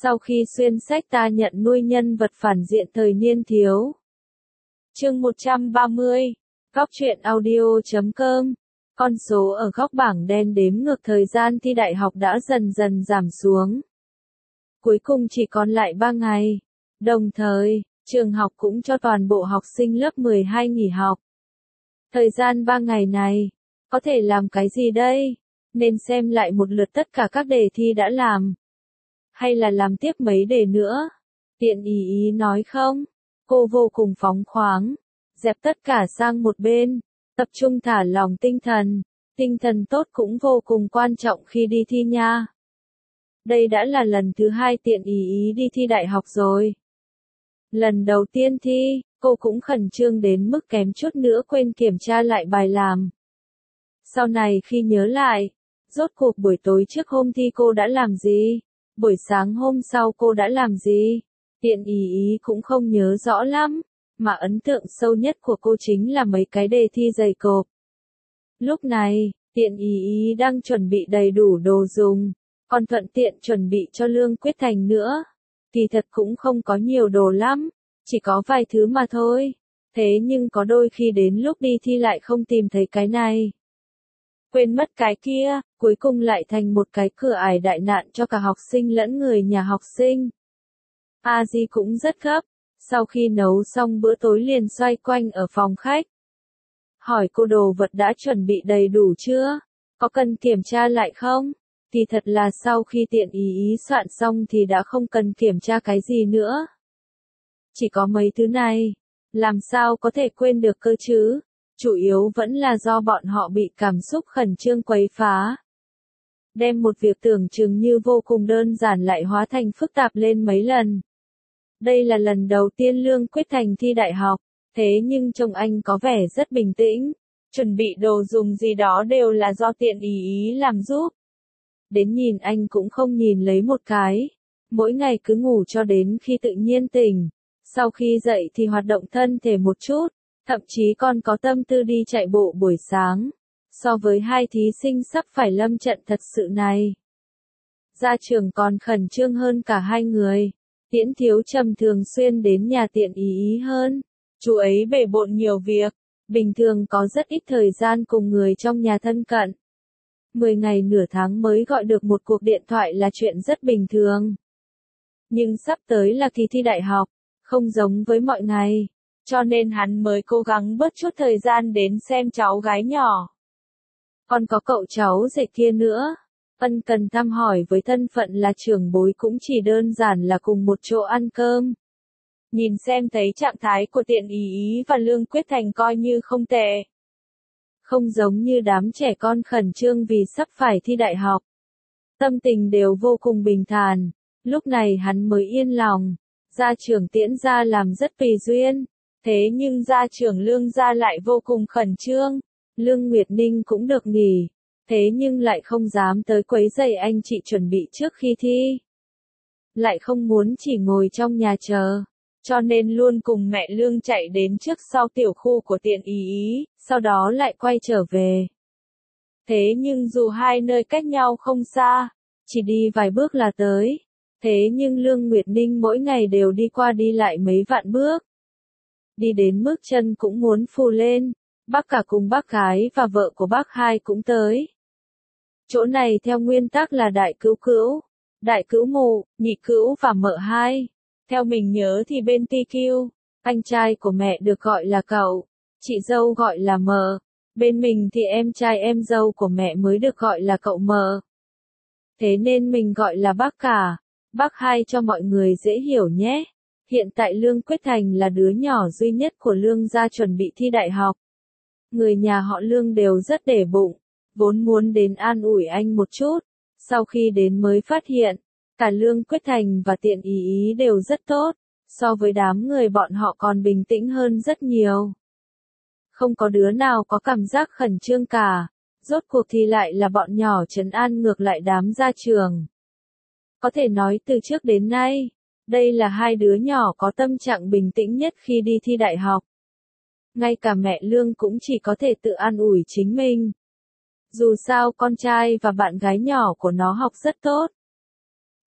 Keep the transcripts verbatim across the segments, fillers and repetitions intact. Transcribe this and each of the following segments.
Sau khi xuyên sách ta nhận nuôi nhân vật phản diện thời niên thiếu. Chương một trăm ba mươi. Góc truyện audio chấm com. Con số ở góc bảng đen đếm ngược thời gian thi đại học đã dần dần giảm xuống. Cuối cùng chỉ còn lại ba ngày. Đồng thời, trường học cũng cho toàn bộ học sinh lớp mười hai nghỉ học. Thời gian ba ngày này, có thể làm cái gì đây? Nên xem lại một lượt tất cả các đề thi đã làm. Hay là làm tiếp mấy đề nữa? Tiện ý ý nói không? Cô vô cùng phóng khoáng. Dẹp tất cả sang một bên. Tập trung thả lỏng tinh thần. Tinh thần tốt cũng vô cùng quan trọng khi đi thi nha. Đây đã là lần thứ hai tiện ý ý đi thi đại học rồi. Lần đầu tiên thi, cô cũng khẩn trương đến mức kém chút nữa quên kiểm tra lại bài làm. Sau này khi nhớ lại, rốt cuộc buổi tối trước hôm thi cô đã làm gì? Buổi sáng hôm sau cô đã làm gì? Tiện ý ý cũng không nhớ rõ lắm, mà ấn tượng sâu nhất của cô chính là mấy cái đề thi dày cộp. Lúc này, tiện ý ý đang chuẩn bị đầy đủ đồ dùng, còn thuận tiện chuẩn bị cho Lương Quyết Thành nữa. Kỳ thật cũng không có nhiều đồ lắm, chỉ có vài thứ mà thôi. Thế nhưng có đôi khi đến lúc đi thi lại không tìm thấy cái này. Quên mất cái kia, cuối cùng lại thành một cái cửa ải đại nạn cho cả học sinh lẫn người nhà học sinh. A Di cũng rất gấp, sau khi nấu xong bữa tối liền xoay quanh ở phòng khách. Hỏi cô đồ vật đã chuẩn bị đầy đủ chưa? Có cần kiểm tra lại không? Thì thật là sau khi tiện ý ý soạn xong thì đã không cần kiểm tra cái gì nữa. Chỉ có mấy thứ này, làm sao có thể quên được cơ chứ? Chủ yếu vẫn là do bọn họ bị cảm xúc khẩn trương quấy phá. Đem một việc tưởng chừng như vô cùng đơn giản lại hóa thành phức tạp lên mấy lần. Đây là lần đầu tiên Lương Quyết Thành thi đại học, thế nhưng trông anh có vẻ rất bình tĩnh. Chuẩn bị đồ dùng gì đó đều là do tiện ý ý làm giúp. Đến nhìn anh cũng không nhìn lấy một cái. Mỗi ngày cứ ngủ cho đến khi tự nhiên tỉnh. Sau khi dậy thì hoạt động thân thể một chút. Thậm chí còn có tâm tư đi chạy bộ buổi sáng. So với hai thí sinh sắp phải lâm trận thật sự này, gia trưởng còn khẩn trương hơn cả hai người. Tiễn Thiếu Trầm thường xuyên đến nhà tiện ý ý hơn. Chú ấy bề bộn nhiều việc, bình thường có rất ít thời gian cùng người trong nhà thân cận. Mười ngày nửa tháng mới gọi được một cuộc điện thoại là chuyện rất bình thường. Nhưng sắp tới là kỳ thi đại học, không giống với mọi ngày. Cho nên hắn mới cố gắng bớt chút thời gian đến xem cháu gái nhỏ. Còn có cậu cháu rể kia nữa. Ân cần thăm hỏi với thân phận là trưởng bối cũng chỉ đơn giản là cùng một chỗ ăn cơm. Nhìn xem thấy trạng thái của tiện ý ý và Lương Quyết Thành coi như không tệ. Không giống như đám trẻ con khẩn trương vì sắp phải thi đại học. Tâm tình đều vô cùng bình thản. Lúc này hắn mới yên lòng. Gia trưởng Tiễn gia làm rất tùy duyên. Thế nhưng gia trưởng Lương gia lại vô cùng khẩn trương. Lương Nguyệt Ninh cũng được nghỉ. Thế nhưng lại không dám tới quấy rầy anh chị chuẩn bị trước khi thi. Lại không muốn chỉ ngồi trong nhà chờ. Cho nên luôn cùng mẹ Lương chạy đến trước sau tiểu khu của tiện ý ý, sau đó lại quay trở về. Thế nhưng dù hai nơi cách nhau không xa, chỉ đi vài bước là tới. Thế nhưng Lương Nguyệt Ninh mỗi ngày đều đi qua đi lại mấy vạn bước. Đi đến mức chân cũng muốn phù lên. Bác cả cùng bác gái và vợ của bác hai cũng tới. Chỗ này theo nguyên tắc là đại cữu cữu, đại cữu mụ, nhị cữu và mợ hai. Theo mình nhớ thì bên pê quy, anh trai của mẹ được gọi là cậu, chị dâu gọi là mợ. Bên mình thì em trai em dâu của mẹ mới được gọi là cậu mợ. Thế nên mình gọi là bác cả, bác hai cho mọi người dễ hiểu nhé. Hiện tại Lương Quyết Thành là đứa nhỏ duy nhất của Lương gia chuẩn bị thi đại học. Người nhà họ Lương đều rất để bụng, vốn muốn đến an ủi anh một chút. Sau khi đến mới phát hiện, cả Lương Quyết Thành và tiện ý ý đều rất tốt, so với đám người bọn họ còn bình tĩnh hơn rất nhiều. Không có đứa nào có cảm giác khẩn trương cả, rốt cuộc thì lại là bọn nhỏ trấn an ngược lại đám gia trưởng. Có thể nói từ trước đến nay, đây là hai đứa nhỏ có tâm trạng bình tĩnh nhất khi đi thi đại học. Ngay cả mẹ Lương cũng chỉ có thể tự an ủi chính mình. Dù sao con trai và bạn gái nhỏ của nó học rất tốt.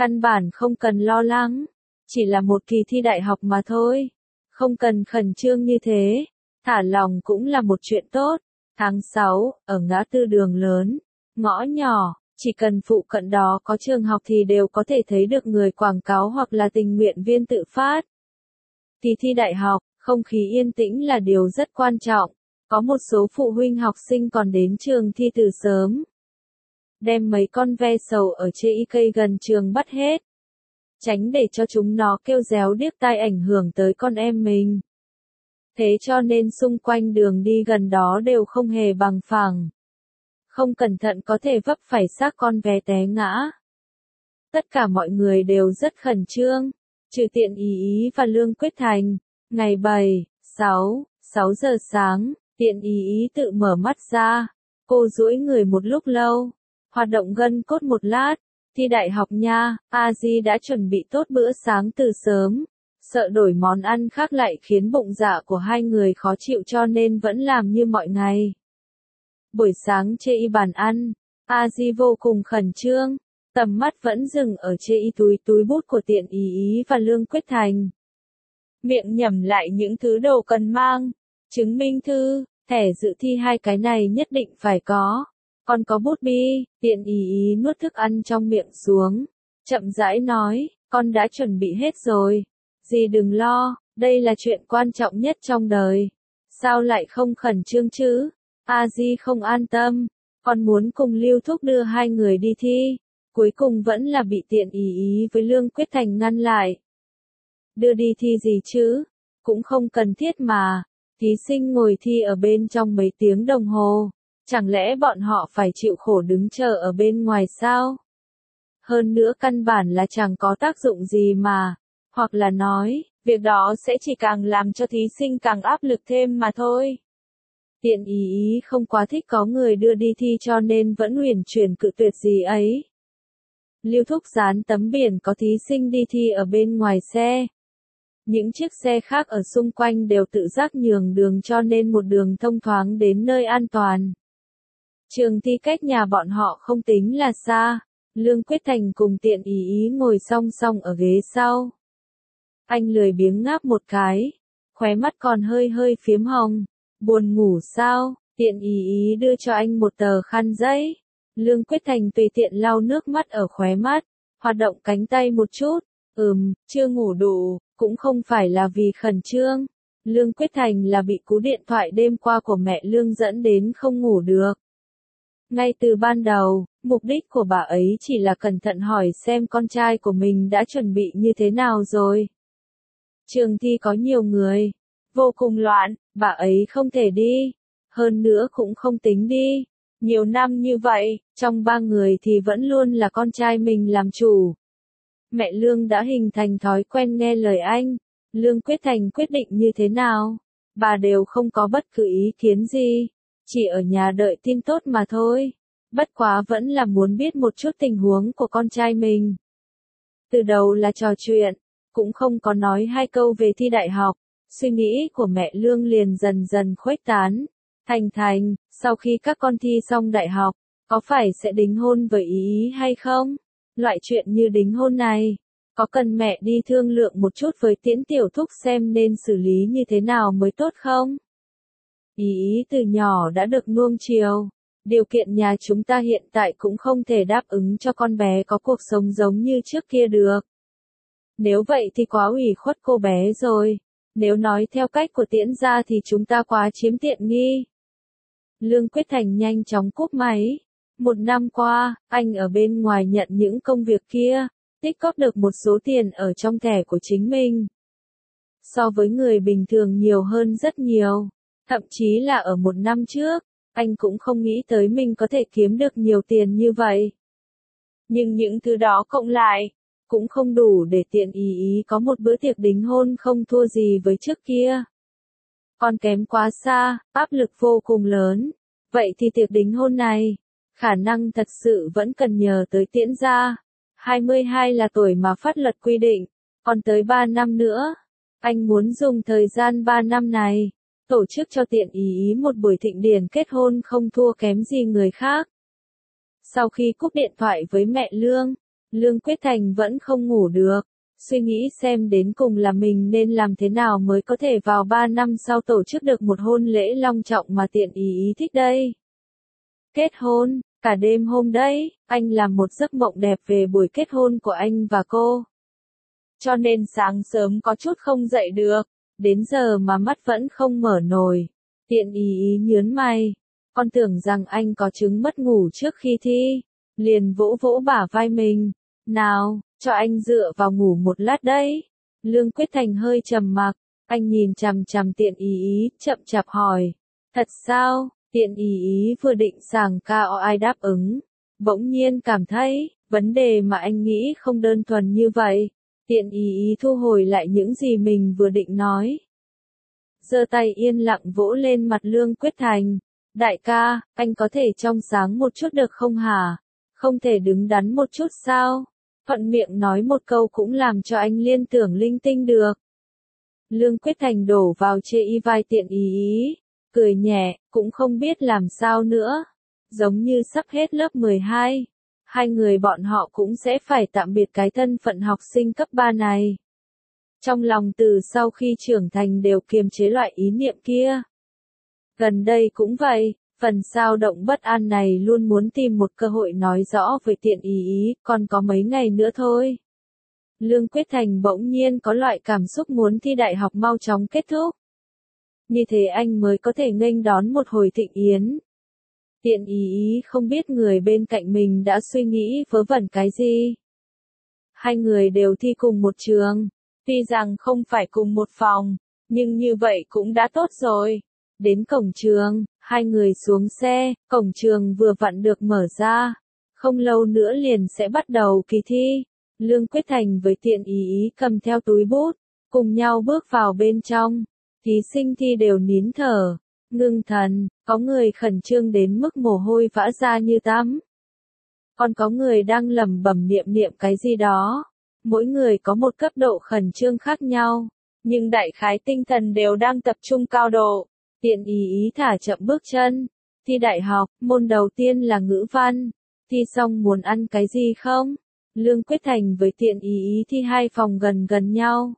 Căn bản không cần lo lắng, chỉ là một kỳ thi đại học mà thôi. Không cần khẩn trương như thế, thả lòng cũng là một chuyện tốt. Tháng sáu, ở ngã tư đường lớn, ngõ nhỏ, chỉ cần phụ cận đó có trường học thì đều có thể thấy được người quảng cáo hoặc là tình nguyện viên tự phát. Kỳ thi đại học, không khí yên tĩnh là điều rất quan trọng. Có một số phụ huynh học sinh còn đến trường thi từ sớm. Đem mấy con ve sầu ở trên cây gần trường bắt hết. Tránh để cho chúng nó kêu réo điếc tai ảnh hưởng tới con em mình. Thế cho nên xung quanh đường đi gần đó đều không hề bằng phẳng. Không cẩn thận có thể vấp phải xác con ve té ngã. Tất cả mọi người đều rất khẩn trương, trừ Tiện Ý Ý và Lương Quyết Thành. Ngày bảy, sáu, sáu giờ sáng, Tiện Ý Ý tự mở mắt ra. Cô duỗi người một lúc lâu, hoạt động gân cốt một lát. Thi đại học nha, A Di đã chuẩn bị tốt bữa sáng từ sớm. Sợ đổi món ăn khác lại khiến bụng dạ của hai người khó chịu cho nên vẫn làm như mọi ngày. Buổi sáng chê y bàn ăn, A Di vô cùng khẩn trương, tầm mắt vẫn dừng ở chê y túi túi bút của Tiện Ý Ý và Lương Quyết Thành. Miệng nhẩm lại những thứ đồ cần mang, chứng minh thư, thẻ dự thi hai cái này nhất định phải có. Còn có bút bi. Tiện Ý Ý nuốt thức ăn trong miệng xuống, chậm rãi nói, con đã chuẩn bị hết rồi. Dì đừng lo, đây là chuyện quan trọng nhất trong đời. Sao lại không khẩn trương chứ? A Di không an tâm, con muốn cùng Lưu Thúc đưa hai người đi thi. Cuối cùng vẫn là bị Tiện Ý Ý với Lương Quyết Thành ngăn lại. Đưa đi thi gì chứ? Cũng không cần thiết mà. Thí sinh ngồi thi ở bên trong mấy tiếng đồng hồ. Chẳng lẽ bọn họ phải chịu khổ đứng chờ ở bên ngoài sao? Hơn nữa căn bản là chẳng có tác dụng gì mà. Hoặc là nói, việc đó sẽ chỉ càng làm cho thí sinh càng áp lực thêm mà thôi. Tiện Ý Ý không quá thích có người đưa đi thi cho nên vẫn uyển chuyển cự tuyệt gì ấy. Lưu Thúc dán tấm biển có thí sinh đi thi ở bên ngoài xe. Những chiếc xe khác ở xung quanh đều tự giác nhường đường cho nên một đường thông thoáng đến nơi an toàn. Trường thi cách nhà bọn họ không tính là xa. Lương Quyết Thành cùng Tiện Ý Ý ngồi song song ở ghế sau. Anh lười biếng ngáp một cái, khóe mắt còn hơi hơi phiếm hồng. Buồn ngủ sao? Tiện Ý Ý đưa cho anh một tờ khăn giấy. Lương Quyết Thành tùy tiện lau nước mắt ở khóe mắt, hoạt động cánh tay một chút. Ừm, chưa ngủ đủ, cũng không phải là vì khẩn trương. Lương Quyết Thành là bị cú điện thoại đêm qua của mẹ Lương dẫn đến không ngủ được. Ngay từ ban đầu, mục đích của bà ấy chỉ là cẩn thận hỏi xem con trai của mình đã chuẩn bị như thế nào rồi. Trường thi có nhiều người, vô cùng loạn, bà ấy không thể đi, hơn nữa cũng không tính đi. Nhiều năm như vậy, trong ba người thì vẫn luôn là con trai mình làm chủ. Mẹ Lương đã hình thành thói quen nghe lời anh. Lương Quyết Thành quyết định như thế nào, bà đều không có bất cứ ý kiến gì, chỉ ở nhà đợi tin tốt mà thôi. Bất quá vẫn là muốn biết một chút tình huống của con trai mình. Từ đầu là trò chuyện, cũng không có nói hai câu về thi đại học. Suy nghĩ của mẹ Lương liền dần dần khuếch tán. Thành Thành, sau khi các con thi xong đại học, có phải sẽ đính hôn với Ý Ý hay không? Loại chuyện như đính hôn này, có cần mẹ đi thương lượng một chút với Tiễn Tiểu Thúc xem nên xử lý như thế nào mới tốt không? Ý Ý từ nhỏ đã được nuông chiều. Điều kiện nhà chúng ta hiện tại cũng không thể đáp ứng cho con bé có cuộc sống giống như trước kia được. Nếu vậy thì quá ủy khuất cô bé rồi. Nếu nói theo cách của Tiễn gia thì chúng ta quá chiếm tiện nghi. Lương Quyết Thành nhanh chóng cúp máy. Một năm qua, anh ở bên ngoài nhận những công việc kia, tích góp được một số tiền ở trong thẻ của chính mình. So với người bình thường nhiều hơn rất nhiều. Thậm chí là ở một năm trước, anh cũng không nghĩ tới mình có thể kiếm được nhiều tiền như vậy. Nhưng những thứ đó cộng lại, cũng không đủ để Tiện Ý Ý có một bữa tiệc đính hôn không thua gì với trước kia. Còn kém quá xa, áp lực vô cùng lớn. Vậy thì tiệc đính hôn này, khả năng thật sự vẫn cần nhờ tới Tiễn gia. hai mươi hai là tuổi mà pháp luật quy định, còn tới ba năm nữa. Anh muốn dùng thời gian ba năm này, tổ chức cho Tiện Ý Ý một buổi thịnh điển kết hôn không thua kém gì người khác. Sau khi cúp điện thoại với mẹ Lương, Lương Quyết Thành vẫn không ngủ được, suy nghĩ xem đến cùng là mình nên làm thế nào mới có thể vào ba năm sau tổ chức được một hôn lễ long trọng mà tiện ý ý thích đây. Kết hôn, cả đêm hôm đấy, anh làm một giấc mộng đẹp về buổi kết hôn của anh và cô. Cho nên sáng sớm có chút không dậy được, đến giờ mà mắt vẫn không mở nổi. Tiện ý ý nhớn mày, con tưởng rằng anh có chứng mất ngủ trước khi thi, liền vỗ vỗ bả vai mình. Nào, cho anh dựa vào ngủ một lát đấy. Lương Quyết Thành hơi trầm mặc, anh nhìn chằm chằm tiện ý ý, chậm chạp hỏi. Thật sao? Tiện ý ý vừa định sảng cao ai đáp ứng. Bỗng nhiên cảm thấy, vấn đề mà anh nghĩ không đơn thuần như vậy. Tiện ý ý thu hồi lại những gì mình vừa định nói. Giơ tay yên lặng vỗ lên mặt Lương Quyết Thành. Đại ca, anh có thể trong sáng một chút được không hả? Không thể đứng đắn một chút sao? Thuận miệng nói một câu cũng làm cho anh liên tưởng linh tinh được. Lương Quyết Thành đổ vào chê y vai tiện ý ý, cười nhẹ, cũng không biết làm sao nữa. Giống như sắp hết lớp mười hai, hai người bọn họ cũng sẽ phải tạm biệt cái thân phận học sinh cấp ba này. Trong lòng từ sau khi trưởng thành đều kiềm chế loại ý niệm kia. Gần đây cũng vậy, phần dao động bất an này luôn muốn tìm một cơ hội nói rõ với tiện ý ý, còn có mấy ngày nữa thôi. Lương Quyết Thành bỗng nhiên có loại cảm xúc muốn thi đại học mau chóng kết thúc. Như thế anh mới có thể nghênh đón một hồi thịnh yến. Tiện ý ý không biết người bên cạnh mình đã suy nghĩ vớ vẩn cái gì. Hai người đều thi cùng một trường, tuy rằng không phải cùng một phòng, nhưng như vậy cũng đã tốt rồi. Đến cổng trường, hai người xuống xe, cổng trường vừa vặn được mở ra. Không lâu nữa liền sẽ bắt đầu kỳ thi. Lương Quyết Thành với tiện ý ý cầm theo túi bút, cùng nhau bước vào bên trong. Thí sinh thi đều nín thở, ngưng thần, có người khẩn trương đến mức mồ hôi vã ra như tắm. Còn có người đang lẩm bẩm niệm niệm cái gì đó. Mỗi người có một cấp độ khẩn trương khác nhau, nhưng đại khái tinh thần đều đang tập trung cao độ. Tiện ý ý thả chậm bước chân. Thi đại học, môn đầu tiên là ngữ văn. Thi xong muốn ăn cái gì không? Lương Quyết Thành với tiện ý ý thi hai phòng gần gần nhau.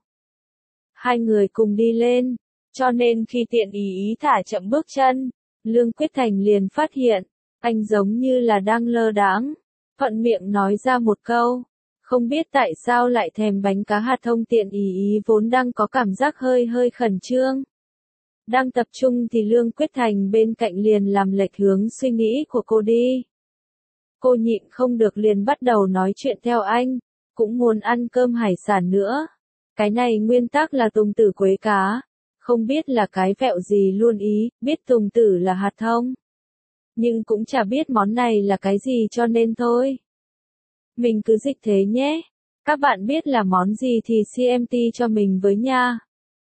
Hai người cùng đi lên, cho nên khi tiện ý ý thả chậm bước chân, Lương Quyết Thành liền phát hiện, anh giống như là đang lơ đãng, thuận miệng nói ra một câu. Không biết tại sao lại thèm bánh cá hạt thông. Tiện ý ý vốn đang có cảm giác hơi hơi khẩn trương. Đang tập trung thì Lương Quyết Thành bên cạnh liền làm lệch hướng suy nghĩ của cô đi. Cô nhịn không được liền bắt đầu nói chuyện theo anh, cũng muốn ăn cơm hải sản nữa. Cái này nguyên tắc là tùng tử quế cá, không biết là cái vẹo gì luôn ý, biết tùng tử là hạt thông. Nhưng cũng chả biết món này là cái gì cho nên thôi. Mình cứ dịch thế nhé, các bạn biết là món gì thì xê em tê cho mình với nha.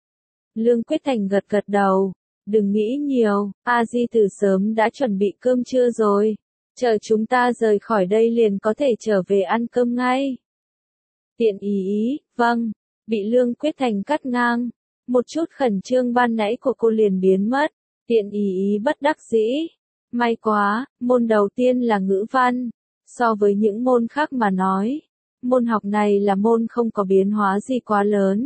Lương Quyết Thành gật gật đầu, đừng nghĩ nhiều, A Di từ sớm đã chuẩn bị cơm trưa rồi, chờ chúng ta rời khỏi đây liền có thể trở về ăn cơm ngay. Tiện ý ý, vâng, bị Lương Quyết Thành cắt ngang, một chút khẩn trương ban nãy của cô liền biến mất, tiện ý ý bất đắc dĩ. May quá, môn đầu tiên là ngữ văn, so với những môn khác mà nói, môn học này là môn không có biến hóa gì quá lớn.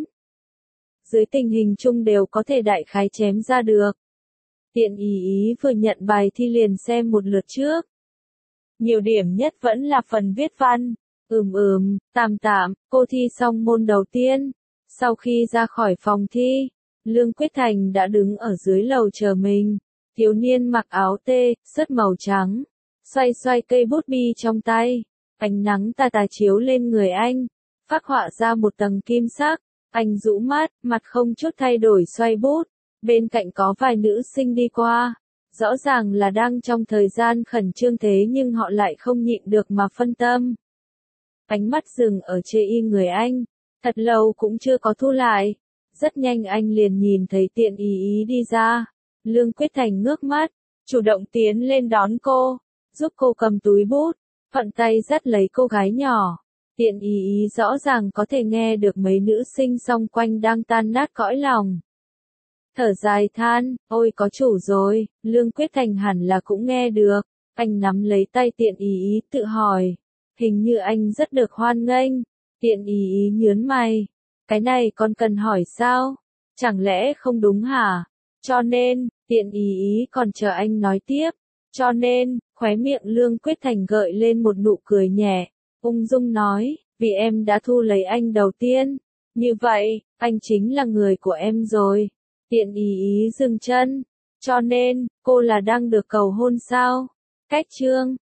Dưới tình hình chung đều có thể đại khái chém ra được. Tiện ý ý vừa nhận bài thi liền xem một lượt trước. Nhiều điểm nhất vẫn là phần viết văn. Ừm ừm, tạm tạm, cô thi xong môn đầu tiên. Sau khi ra khỏi phòng thi, Lương Quyết Thành đã đứng ở dưới lầu chờ mình. Thiếu niên mặc áo tê, sớt màu trắng, xoay xoay cây bút bi trong tay. Ánh nắng tà tà chiếu lên người anh, phác họa ra một tầng kim sắc. Anh rũ mắt, mặt không chút thay đổi xoay bút. Bên cạnh có vài nữ sinh đi qua. Rõ ràng là đang trong thời gian khẩn trương thế nhưng họ lại không nhịn được mà phân tâm. Ánh mắt dừng ở chê y người anh, thật lâu cũng chưa có thu lại. Rất nhanh anh liền nhìn thấy tiện ý ý đi ra. Lương Quyết Thành ngước mắt, chủ động tiến lên đón cô, giúp cô cầm túi bút, thuận tay dắt lấy cô gái nhỏ. Tiện ý ý rõ ràng có thể nghe được mấy nữ sinh xung quanh đang tan nát cõi lòng. Thở dài than, ôi có chủ rồi, Lương Quyết Thành hẳn là cũng nghe được. Anh nắm lấy tay tiện ý ý tự hỏi, Hình như anh rất được hoan nghênh. Tiện ý ý nhớn mày. Cái này còn cần hỏi sao? Chẳng lẽ không đúng hả? Cho nên, tiện ý ý còn chờ anh nói tiếp. Cho nên, khóe miệng Lương Quyết Thành gợi lên một nụ cười nhẹ. Ung dung nói, vì em đã thu lấy anh đầu tiên. Như vậy, anh chính là người của em rồi. Tiện ý ý dừng chân. Cho nên, cô là đang được cầu hôn sao? Cách chương